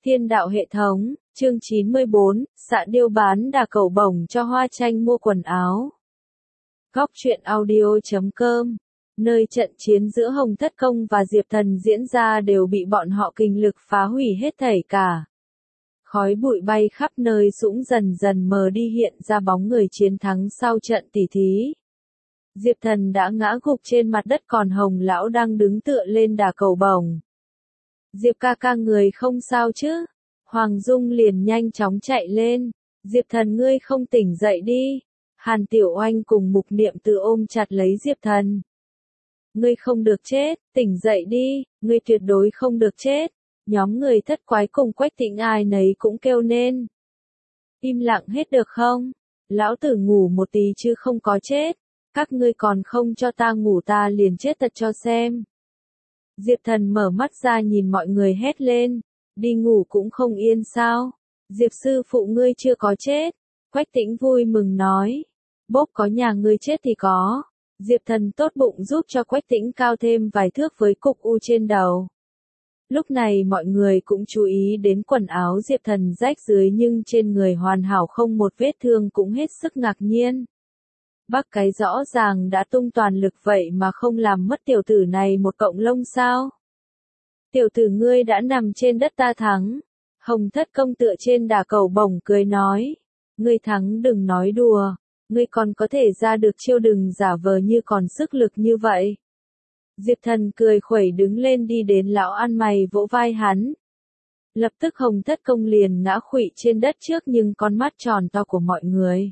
Thiên đạo hệ thống, chương 94, Xạ Điêu bán đà cầu bổng cho Hoa Tranh mua quần áo. Góc truyện audio.com. Nơi trận chiến giữa Hồng Thất Công và Diệp Thần diễn ra đều bị bọn họ kinh lực phá hủy hết thảy cả. Khói bụi bay khắp nơi, dũng dần dần mờ đi, hiện ra bóng người chiến thắng sau trận tỉ thí. Diệp Thần đã ngã gục trên mặt đất, còn Hồng lão đang đứng tựa lên đà cầu bổng. Diệp ca ca, người không sao chứ? Hoàng Dung liền nhanh chóng chạy lên. Diệp Thần, ngươi không tỉnh dậy đi. Hàn Tiểu Oanh cùng Mục Niệm Từ ôm chặt lấy Diệp Thần. Ngươi không được chết, tỉnh dậy đi, ngươi tuyệt đối không được chết. Nhóm người Thất Quái cùng Quách Tĩnh ai nấy cũng kêu lên. Im lặng hết được không? Lão tử ngủ một tí chứ không có chết. Các ngươi còn không cho ta ngủ, ta liền chết thật cho xem. Diệp Thần mở mắt ra nhìn mọi người hét lên. Đi ngủ cũng không yên sao? Diệp sư phụ, ngươi chưa có chết. Quách Tĩnh vui mừng nói. Bốp, có nhà ngươi chết thì có. Diệp Thần tốt bụng giúp cho Quách Tĩnh cao thêm vài thước với cục u trên đầu. Lúc này mọi người cũng chú ý đến quần áo Diệp Thần rách dưới nhưng trên người hoàn hảo không một vết thương, cũng hết sức ngạc nhiên. Bác cái rõ ràng đã tung toàn lực vậy mà không làm mất tiểu tử này một cọng lông sao? Tiểu tử, ngươi đã nằm trên đất, ta thắng. Hồng Thất Công tựa trên đà cầu bổng cười nói. Ngươi thắng đừng nói đùa. Ngươi còn có thể ra được chiêu, đừng giả vờ như còn sức lực như vậy. Diệp Thần cười khuẩy đứng lên đi đến lão ăn mày vỗ vai hắn. Lập tức Hồng Thất Công liền ngã khuỵu trên đất trước nhưng con mắt tròn to của mọi người.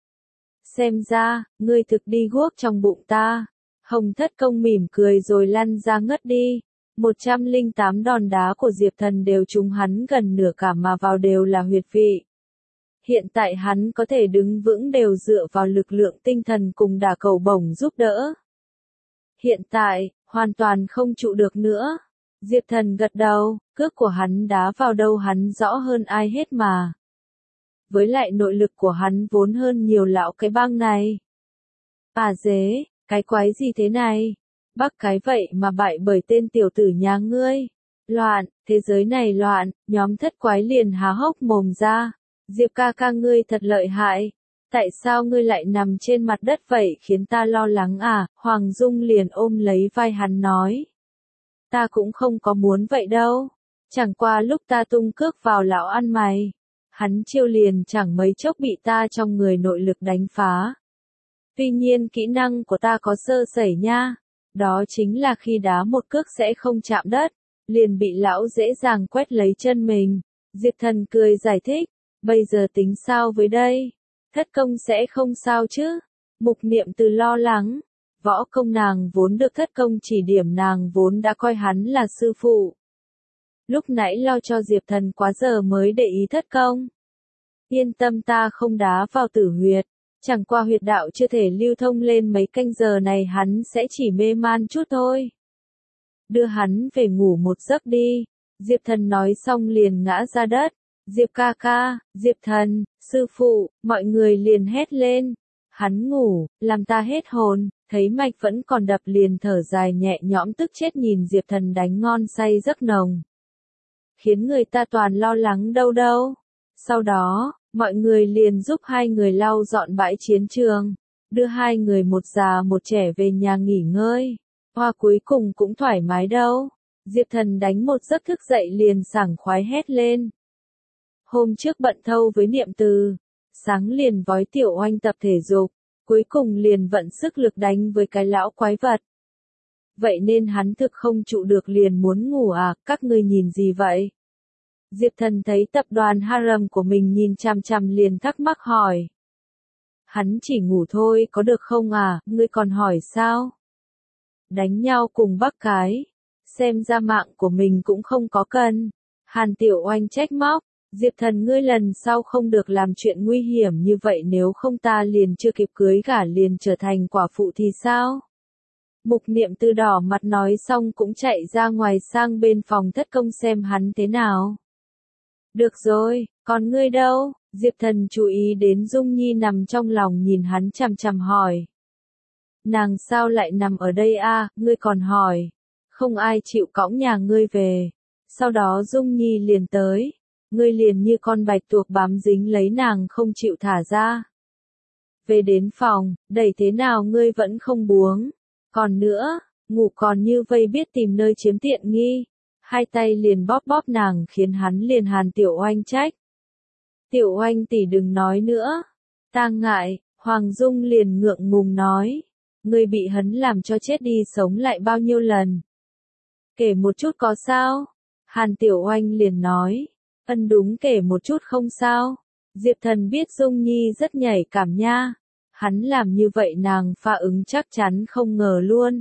Xem ra, ngươi thực đi guốc trong bụng ta. Hồng Thất Công mỉm cười rồi lăn ra ngất đi. 108 đòn đá của Diệp Thần đều trúng hắn gần nửa cả mà vào đều là huyệt vị. Hiện tại hắn có thể đứng vững đều dựa vào lực lượng tinh thần cùng đà cầu bổng giúp đỡ. Hiện tại, hoàn toàn không trụ được nữa. Diệp Thần gật đầu, cước của hắn đá vào đâu hắn rõ hơn ai hết mà. Với lại nội lực của hắn vốn hơn nhiều lão cái bang này. À dế, cái quái gì thế này? Bác cái vậy mà bại bởi tên tiểu tử nhà ngươi. Loạn, thế giới này loạn, nhóm Thất Quái liền há hốc mồm ra. Diệp ca ca, ngươi thật lợi hại. Tại sao ngươi lại nằm trên mặt đất vậy, khiến ta lo lắng à? Hoàng Dung liền ôm lấy vai hắn nói. Ta cũng không có muốn vậy đâu. Chẳng qua lúc ta tung cước vào lão ăn mày. Hắn chiêu liền chẳng mấy chốc bị ta trong người nội lực đánh phá. Tuy nhiên kỹ năng của ta có sơ sẩy nha. Đó chính là khi đá một cước sẽ không chạm đất, liền bị lão dễ dàng quét lấy chân mình. Diệp Thần cười giải thích, bây giờ tính sao với đây? Thất Công sẽ không sao chứ? Mục Niệm Từ lo lắng, võ công nàng vốn được Thất Công chỉ điểm, nàng vốn đã coi hắn là sư phụ. Lúc nãy lo cho Diệp Thần quá giờ mới để ý Thất Công. Yên tâm, ta không đá vào tử huyệt. Chẳng qua huyệt đạo chưa thể lưu thông lên mấy canh giờ này, hắn sẽ chỉ mê man chút thôi. Đưa hắn về ngủ một giấc đi. Diệp Thần nói xong liền ngã ra đất. Diệp ca ca, Diệp Thần, sư phụ, mọi người liền hét lên. Hắn ngủ, làm ta hết hồn, thấy mạch vẫn còn đập liền thở dài nhẹ nhõm, tức chết nhìn Diệp Thần đánh ngon say giấc nồng. Khiến người ta toàn lo lắng đâu đâu. Sau đó, mọi người liền giúp hai người lau dọn bãi chiến trường, đưa hai người một già một trẻ về nhà nghỉ ngơi. Hoa cuối cùng cũng thoải mái đâu. Diệp Thần đánh một giấc thức dậy liền sảng khoái hét lên. Hôm trước bận thâu với Niệm Từ, sáng liền vói Tiểu Oanh tập thể dục, cuối cùng liền vận sức lực đánh với cái lão quái vật. Vậy nên hắn thực không trụ được liền muốn ngủ à, các ngươi nhìn gì vậy? Diệp Thần thấy tập đoàn Harem của mình nhìn chằm chằm liền thắc mắc hỏi. Hắn chỉ ngủ thôi có được không à, ngươi còn hỏi sao? Đánh nhau cùng bác cái. Xem ra mạng của mình cũng không có cần. Hàn Tiểu Oanh trách móc. Diệp Thần, ngươi lần sau không được làm chuyện nguy hiểm như vậy, nếu không ta liền chưa kịp cưới gả liền trở thành quả phụ thì sao? Mục Niệm Từ đỏ mặt nói xong cũng chạy ra ngoài sang bên phòng Thất Công xem hắn thế nào. Được rồi, còn ngươi đâu? Diệp Thần chú ý đến Dung Nhi nằm trong lòng nhìn hắn chằm chằm hỏi. Nàng sao lại nằm ở đây a? Ngươi còn hỏi. Không ai chịu cõng nhà ngươi về. Sau đó Dung Nhi liền tới. ngươi liền như con bạch tuộc bám dính lấy nàng không chịu thả ra. Về đến phòng, đẩy thế nào ngươi vẫn không buông. Còn nữa, ngủ còn như vây biết tìm nơi chiếm tiện nghi. Hai tay liền bóp bóp nàng khiến hắn liền Hàn Tiểu Oanh trách. Tiểu Oanh tỷ đừng nói nữa. Ta ngại, Hoàng Dung liền ngượng ngùng nói. Ngươi bị hắn làm cho chết đi sống lại bao nhiêu lần. Kể một chút có sao? Hàn Tiểu Oanh liền nói. Ân đúng kể một chút không sao. Diệp Thần biết Dung Nhi rất nhạy cảm nha. Hắn làm như vậy nàng phản ứng chắc chắn không ngờ luôn.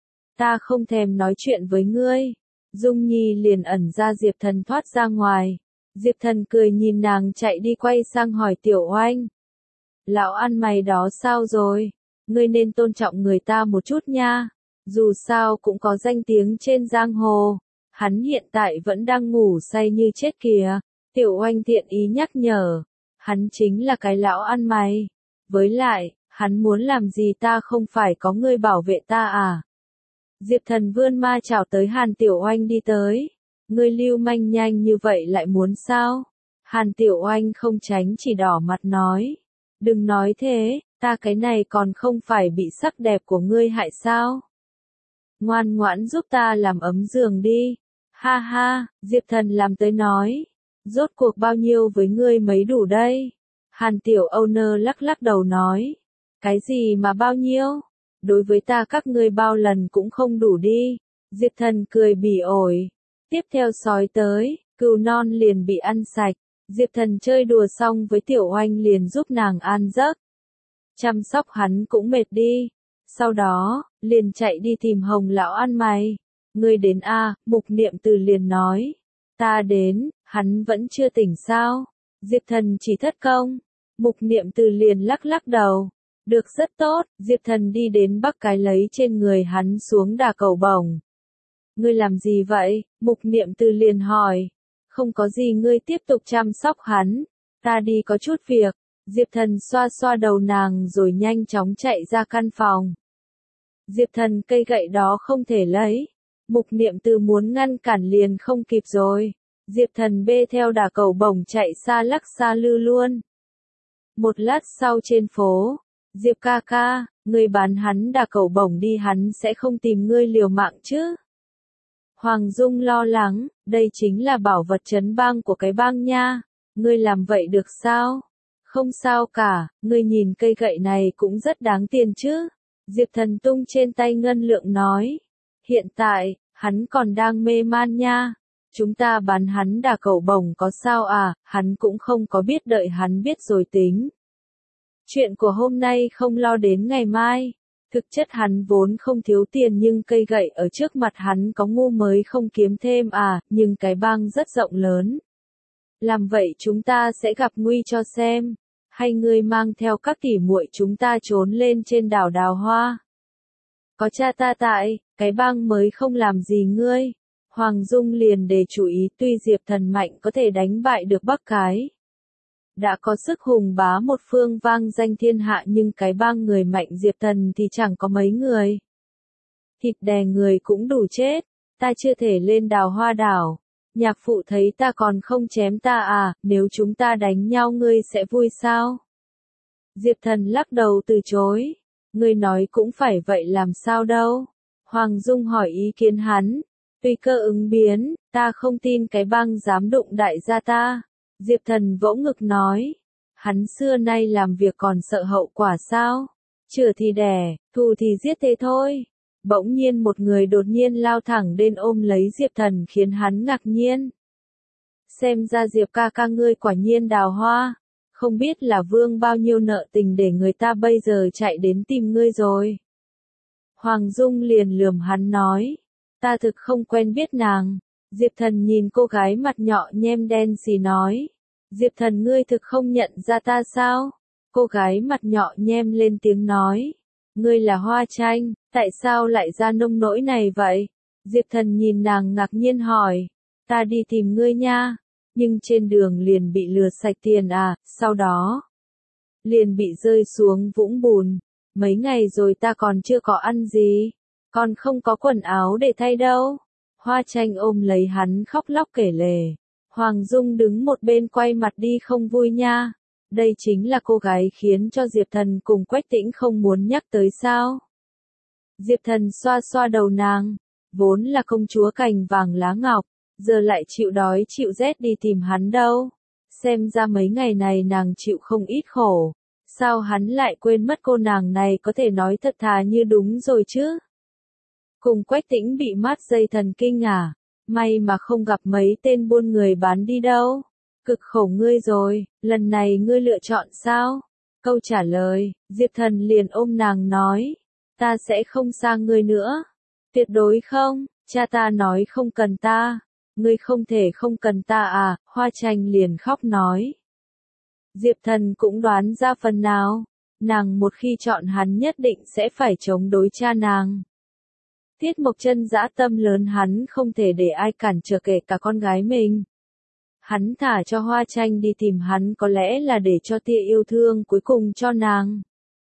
Ta không thèm nói chuyện với ngươi. Dung Nhi liền ẩn ra Diệp Thần thoát ra ngoài. Diệp Thần cười nhìn nàng chạy đi quay sang hỏi Tiểu Oanh. Lão ăn mày đó sao rồi? Ngươi nên tôn trọng người ta một chút nha. Dù sao cũng có danh tiếng trên giang hồ. Hắn hiện tại vẫn đang ngủ say như chết kìa. Tiểu Oanh thiện ý nhắc nhở. Hắn chính là cái lão ăn mày. Với lại, hắn muốn làm gì ta không phải có ngươi bảo vệ ta à? Diệp Thần vươn ma chảo tới Hàn Tiểu Oanh đi tới. Ngươi lưu manh nhanh như vậy lại muốn sao? Hàn Tiểu Oanh không tránh chỉ đỏ mặt nói. Đừng nói thế, ta cái này còn không phải bị sắc đẹp của ngươi hại sao? Ngoan ngoãn giúp ta làm ấm giường đi. Ha ha, Diệp Thần làm tới nói. Rốt cuộc bao nhiêu với ngươi mới đủ đây? Hàn Tiểu Owner lắc lắc đầu nói. Cái gì mà bao nhiêu? Đối với ta các ngươi bao lần cũng không đủ đi. Diệp Thần cười bỉ ổi. Tiếp theo sói tới, cừu non liền bị ăn sạch. Diệp Thần chơi đùa xong với Tiểu Oanh liền giúp nàng an giấc. Chăm sóc hắn cũng mệt đi. Sau đó, liền chạy đi tìm Hồng lão ăn mày. Ngươi đến a, Mục Niệm Từ liền nói. Ta đến, hắn vẫn chưa tỉnh sao? Diệp Thần chỉ thất công. Mục Niệm Từ liền lắc lắc đầu. Được rất tốt, Diệp Thần đi đến bắt cái lấy trên người hắn xuống đà cầu bổng. Ngươi làm gì vậy? Mục Niệm Từ liền hỏi. Không có gì ngươi tiếp tục chăm sóc hắn. Ta đi có chút việc. Diệp Thần xoa xoa đầu nàng rồi nhanh chóng chạy ra căn phòng. Diệp Thần cây gậy đó không thể lấy. Mục Niệm Từ muốn ngăn cản liền không kịp rồi. Diệp Thần bê theo đà cầu bổng chạy xa lắc xa lư luôn. Một lát sau trên phố. Diệp ca ca, ngươi bán hắn đà cầu bổng đi hắn sẽ không tìm ngươi liều mạng chứ. Hoàng Dung lo lắng, đây chính là bảo vật trấn bang của cái bang nha. Ngươi làm vậy được sao? Không sao cả, ngươi nhìn cây gậy này cũng rất đáng tiền chứ. Diệp Thần tung trên tay ngân lượng nói. Hiện tại, hắn còn đang mê man nha. Chúng ta bán hắn đà cầu bổng có sao à, hắn cũng không có biết đợi hắn biết rồi tính. Chuyện của hôm nay không lo đến ngày mai. Thực chất hắn vốn không thiếu tiền nhưng cây gậy ở trước mặt hắn có ngu mới không kiếm thêm à, nhưng cái bang rất rộng lớn. Làm vậy chúng ta sẽ gặp nguy cho xem. Hay ngươi mang theo các tỉ muội chúng ta trốn lên trên đảo Đào Hoa. Có cha ta tại, cái bang mới không làm gì ngươi. Hoàng Dung liền đề chủ ý tuy Diệp Thần mạnh có thể đánh bại được Bắc Cái. Đã có sức hùng bá một phương vang danh thiên hạ nhưng cái bang người mạnh Diệp Thần thì chẳng có mấy người. Thịt đè người cũng đủ chết, ta chưa thể lên Đào Hoa đảo. Nhạc phụ thấy ta còn không chém ta à, nếu chúng ta đánh nhau ngươi sẽ vui sao? Diệp Thần lắc đầu từ chối. Ngươi nói cũng phải vậy làm sao đâu? Hoàng Dung hỏi ý kiến hắn. Tùy cơ ứng biến, ta không tin cái bang dám đụng đại gia ta. Diệp Thần vỗ ngực nói. Hắn xưa nay làm việc còn sợ hậu quả sao? Chửa thì đẻ, thù thì giết thế thôi. Bỗng nhiên một người đột nhiên lao thẳng đến ôm lấy Diệp Thần khiến hắn ngạc nhiên. Xem ra Diệp ca ca ngươi quả nhiên đào hoa. Không biết là vương bao nhiêu nợ tình để người ta bây giờ chạy đến tìm ngươi rồi. Hoàng Dung liền lườm hắn nói. Ta thực không quen biết nàng. Diệp Thần nhìn cô gái mặt nhọ nhem đen xì nói. Diệp Thần ngươi thực không nhận ra ta sao? Cô gái mặt nhọ nhem lên tiếng nói. Ngươi là Hoa Tranh, tại sao lại ra nông nỗi này vậy? Diệp Thần nhìn nàng ngạc nhiên hỏi. Ta đi tìm ngươi nha. Nhưng trên đường liền bị lừa sạch tiền à, sau đó liền bị rơi xuống vũng bùn. Mấy ngày rồi ta còn chưa có ăn gì. Còn không có quần áo để thay đâu. Hoa Tranh ôm lấy hắn khóc lóc kể lể. Hoàng Dung đứng một bên quay mặt đi không vui nha. Đây chính là cô gái khiến cho Diệp Thần cùng Quách Tĩnh không muốn nhắc tới sao. Diệp Thần xoa xoa đầu nàng, vốn là công chúa cành vàng lá ngọc, giờ lại chịu đói chịu rét đi tìm hắn đâu. Xem ra mấy ngày này nàng chịu không ít khổ. Sao hắn lại quên mất cô nàng này có thể nói thật thà như đúng rồi chứ? Cùng Quách Tĩnh bị mát dây thần kinh à? May mà không gặp mấy tên buôn người bán đi đâu. Cực khổ ngươi rồi, lần này ngươi lựa chọn sao? Câu trả lời, Diệp Thần liền ôm nàng nói. Ta sẽ không xa ngươi nữa. Tuyệt đối không, cha ta nói không cần ta. Ngươi không thể không cần ta à? Hoa Tranh liền khóc nói. Diệp Thần cũng đoán ra phần nào. Nàng một khi chọn hắn nhất định sẽ phải chống đối cha nàng. Tiết Mộc Chân dã tâm lớn hắn không thể để ai cản trở kể cả con gái mình. Hắn thả cho Hoa Tranh đi tìm hắn có lẽ là để cho tia yêu thương cuối cùng cho nàng.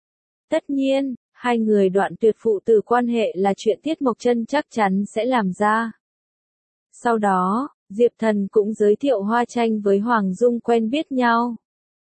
Tất nhiên, hai người đoạn tuyệt phụ tử quan hệ là chuyện Tiết Mộc Chân chắc chắn sẽ làm ra. Sau đó, Diệp Thần cũng giới thiệu Hoa Tranh với Hoàng Dung quen biết nhau.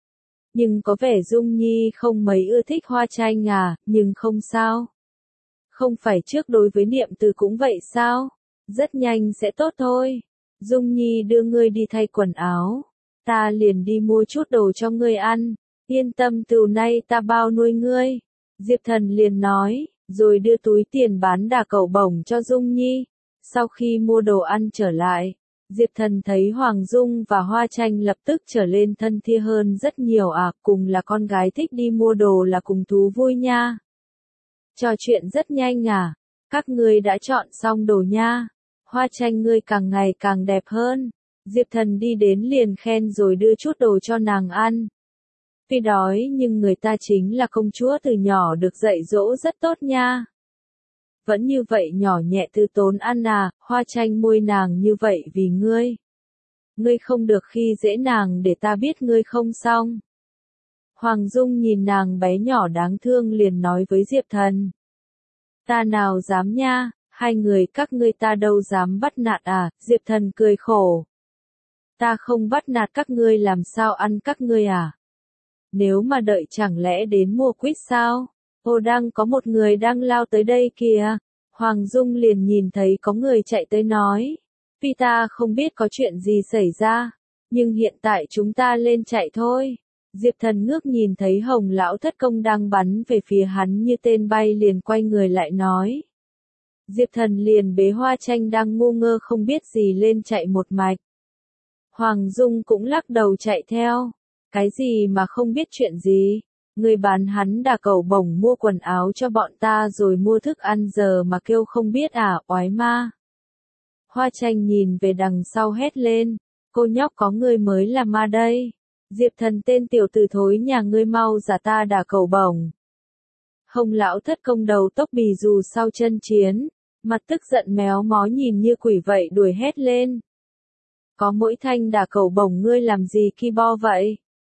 Nhưng có vẻ Dung Nhi không mấy ưa thích Hoa Tranh à, nhưng không sao. Không phải trước đối với Niệm Từ cũng vậy sao? Rất nhanh sẽ tốt thôi. Dung Nhi đưa ngươi đi thay quần áo. Ta liền đi mua chút đồ cho ngươi ăn. Yên tâm từ nay ta bao nuôi ngươi. Diệp Thần liền nói, rồi đưa túi tiền bán đà cẩu bổng cho Dung Nhi. Sau khi mua đồ ăn trở lại, Diệp Thần thấy Hoàng Dung và Hoa Tranh lập tức trở lên thân thiết hơn rất nhiều à, cùng là con gái thích đi mua đồ là cùng thú vui nha. Trò chuyện rất nhanh à, các ngươi đã chọn xong đồ nha. Hoa Tranh ngươi càng ngày càng đẹp hơn. Diệp Thần đi đến liền khen rồi đưa chút đồ cho nàng ăn. Tuy đói nhưng người ta chính là công chúa từ nhỏ được dạy dỗ rất tốt nha. Vẫn như vậy nhỏ nhẹ từ tốn ăn à, Hoa Tranh môi nàng như vậy vì ngươi. Ngươi không được khi dễ nàng để ta biết ngươi không xong. Hoàng Dung nhìn nàng bé nhỏ đáng thương liền nói với Diệp Thần. Ta nào dám nha, hai người các ngươi ta đâu dám bắt nạt à, Diệp Thần cười khổ. Ta không bắt nạt các ngươi làm sao ăn các ngươi à? Nếu mà đợi chẳng lẽ đến mua quýt sao? Ô đang có một người đang lao tới đây kìa. Hoàng Dung liền nhìn thấy có người chạy tới nói. Vì ta không biết có chuyện gì xảy ra. Nhưng hiện tại chúng ta lên chạy thôi. Diệp Thần ngước nhìn thấy Hồng Lão Thất Công đang bắn về phía hắn như tên bay liền quay người lại nói. Diệp Thần liền bế Hoa Tranh đang ngu ngơ không biết gì lên chạy một mạch. Hoàng Dung cũng lắc đầu chạy theo. Cái gì mà không biết chuyện gì? Người bán hắn đà cẩu bổng mua quần áo cho bọn ta rồi mua thức ăn giờ mà kêu không biết à, oái ma. Hoa Tranh nhìn về đằng sau hét lên. Cô nhóc có người mới là ma đây. Diệp Thần tên tiểu tử thối nhà ngươi mau giả ta đà cẩu bổng. Hồng Lão Thất Công đầu tóc bì dù sau chân chiến. Mặt tức giận méo mó nhìn như quỷ vậy đuổi hét lên. Có mỗi thanh đà cẩu bổng ngươi làm gì ki bo vậy?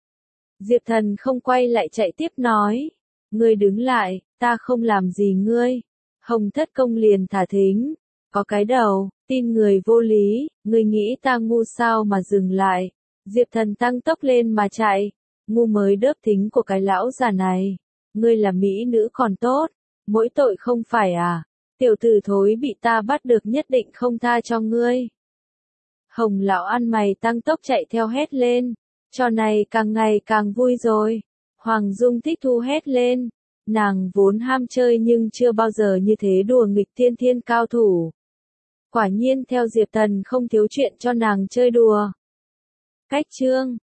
Diệp Thần không quay lại chạy tiếp nói. Ngươi đứng lại, ta không làm gì ngươi. Hồng Thất Công liền thả thính. Có cái đầu, tin người vô lý, ngươi nghĩ ta ngu sao mà dừng lại. Diệp Thần tăng tốc lên mà chạy. Ngu mới đớp thính của cái lão già này. Ngươi là mỹ nữ còn tốt. Mỗi tội không phải à. Tiểu tử thối bị ta bắt được nhất định không tha cho ngươi. Hồng Lão ăn mày tăng tốc chạy theo hét lên. Trò này càng ngày càng vui rồi. Hoàng Dung thích thu hét lên. Nàng vốn ham chơi nhưng chưa bao giờ như thế đùa nghịch tiên thiên cao thủ. Quả nhiên theo Diệp Thần không thiếu chuyện cho nàng chơi đùa. Cách chương